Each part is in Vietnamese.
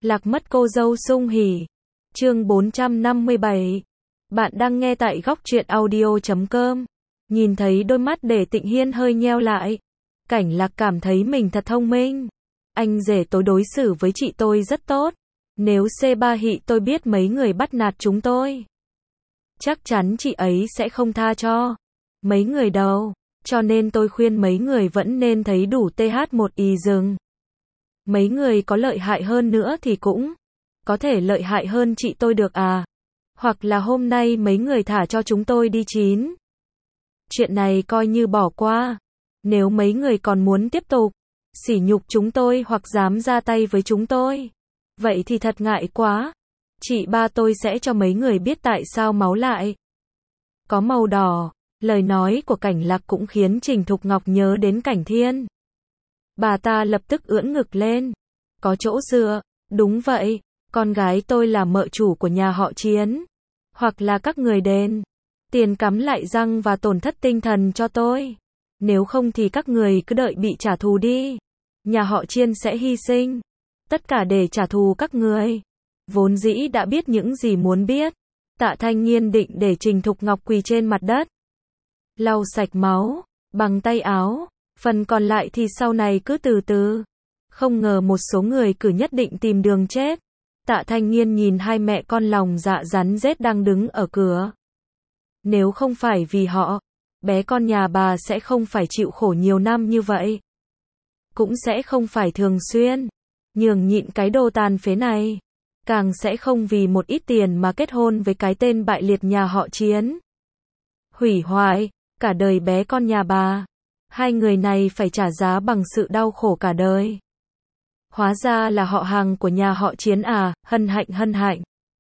Lạc mất cô dâu sung hỉ. Chương 457. Bạn đang nghe tại góc truyện audio.com. Nhìn thấy đôi mắt để Tịnh Hiên hơi nheo lại. Cảnh Lạc cảm thấy mình thật thông minh. Anh rể tôi đối xử với chị tôi rất tốt. Nếu C3 hị tôi biết mấy người bắt nạt chúng tôi, chắc chắn chị ấy sẽ không tha cho mấy người đâu. Cho nên tôi khuyên mấy người vẫn nên thấy đủ TH1 y dừng. Mấy người có lợi hại hơn nữa thì cũng có thể lợi hại hơn chị tôi được à. Hoặc là hôm nay mấy người thả cho chúng tôi đi chín. Chuyện này coi như bỏ qua. Nếu mấy người còn muốn tiếp tục sỉ nhục chúng tôi hoặc dám ra tay với chúng tôi, vậy thì thật ngại quá. Chị ba tôi sẽ cho mấy người biết tại sao máu lại có màu đỏ. Lời nói của Cảnh Lạc cũng khiến Trình Thục Ngọc nhớ đến Cảnh Thiên. Bà ta lập tức ưỡn ngực lên. Có chỗ dựa. Đúng vậy, con gái tôi là mợ chủ của nhà họ Chiến. Hoặc là các người đền tiền cắm lại răng và tổn thất tinh thần cho tôi. Nếu không thì các người cứ đợi bị trả thù đi. Nhà họ Chiên sẽ hy sinh tất cả để trả thù các người. Vốn dĩ đã biết những gì muốn biết, Tạ Thanh Nghiên định để Trình Thục Ngọc quỳ trên mặt đất, lau sạch máu bằng tay áo, phần còn lại thì sau này cứ từ từ. Không ngờ một số người cứ nhất định tìm đường chết. Tạ Thanh Nghiên nhìn hai mẹ con lòng dạ rắn rết đang đứng ở cửa. Nếu không phải vì họ, bé con nhà bà sẽ không phải chịu khổ nhiều năm như vậy. Cũng sẽ không phải thường xuyên nhường nhịn cái đồ tàn phế này. Càng sẽ không vì một ít tiền mà kết hôn với cái tên bại liệt nhà họ Chiến. Hủy hoại cả đời bé con nhà bà. Hai người này phải trả giá bằng sự đau khổ cả đời. Hóa ra là họ hàng của nhà họ Chiến à, hân hạnh hân hạnh.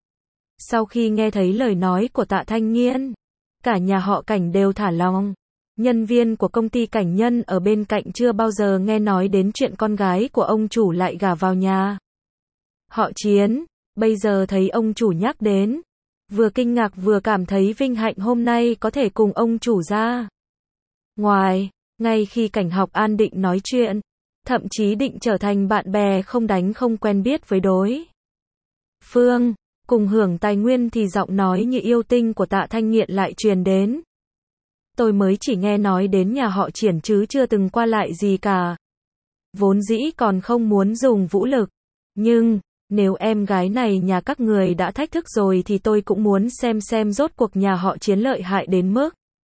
Sau khi nghe thấy lời nói của Tạ Thanh Nghiên, cả nhà họ Cảnh đều thả lòng. Nhân viên của công ty Cảnh Nhân ở bên cạnh chưa bao giờ nghe nói đến chuyện con gái của ông chủ lại gả vào nhà họ Chiến. Bây giờ thấy ông chủ nhắc đến, vừa kinh ngạc vừa cảm thấy vinh hạnh hôm nay có thể cùng ông chủ ra ngoài. Ngay khi Cảnh Học An định nói chuyện, thậm chí định trở thành bạn bè không đánh không quen biết với đối phương, cùng hưởng tài nguyên thì giọng nói như yêu tinh của Tạ Thanh Nghiện lại truyền đến. Tôi mới chỉ nghe nói đến nhà họ Triển chứ chưa từng qua lại gì cả. Vốn dĩ còn không muốn dùng vũ lực. Nhưng, nếu em gái này nhà các người đã thách thức rồi thì tôi cũng muốn xem rốt cuộc nhà họ Chiến lợi hại đến mức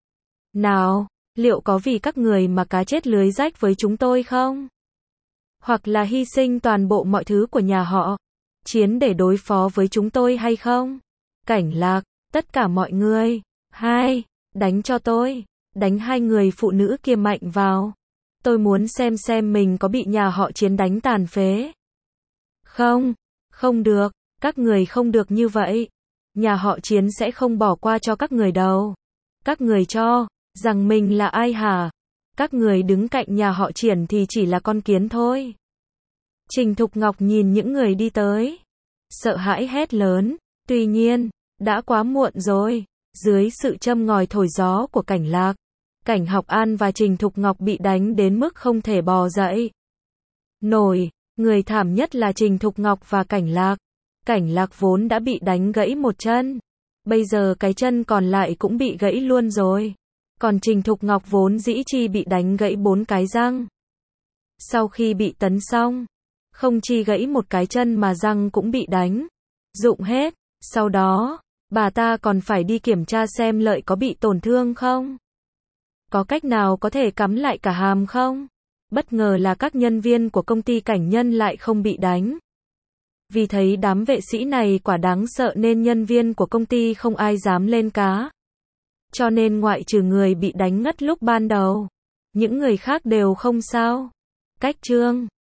nào. Liệu có vì các người mà cá chết lưới rách với chúng tôi không? Hoặc là hy sinh toàn bộ mọi thứ của nhà họ Chiến để đối phó với chúng tôi hay không? Cảnh Lạc, tất cả mọi người. Hai, đánh cho tôi. Đánh hai người phụ nữ kia mạnh vào. Tôi muốn xem mình có bị nhà họ Chiến đánh tàn phế. Không, không được. Các người không được như vậy. Nhà họ Chiến sẽ không bỏ qua cho các người đâu. Các người cho rằng mình là ai hả? Các người đứng cạnh nhà họ Triển thì chỉ là con kiến thôi. Trình Thục Ngọc nhìn những người đi tới, sợ hãi hét lớn. Tuy nhiên, đã quá muộn rồi. Dưới sự châm ngòi thổi gió của Cảnh Lạc, Cảnh Học An và Trình Thục Ngọc bị đánh đến mức không thể bò dậy nổi. Người thảm nhất là Trình Thục Ngọc và Cảnh Lạc. Cảnh Lạc vốn đã bị đánh gãy một chân, bây giờ cái chân còn lại cũng bị gãy luôn rồi. Còn Trình Thục Ngọc vốn dĩ chi bị đánh gãy 4 cái răng. Sau khi bị tấn xong, không chi gãy một cái chân mà răng cũng bị đánh rụng hết. Sau đó, bà ta còn phải đi kiểm tra xem lợi có bị tổn thương không? Có cách nào có thể cắm lại cả hàm không? Bất ngờ là các nhân viên của công ty Cảnh Nhân lại không bị đánh. Vì thấy đám vệ sĩ này quả đáng sợ nên nhân viên của công ty không ai dám lên cá. Cho nên ngoại trừ người bị đánh ngất lúc ban đầu, những người khác đều không sao. Cách chương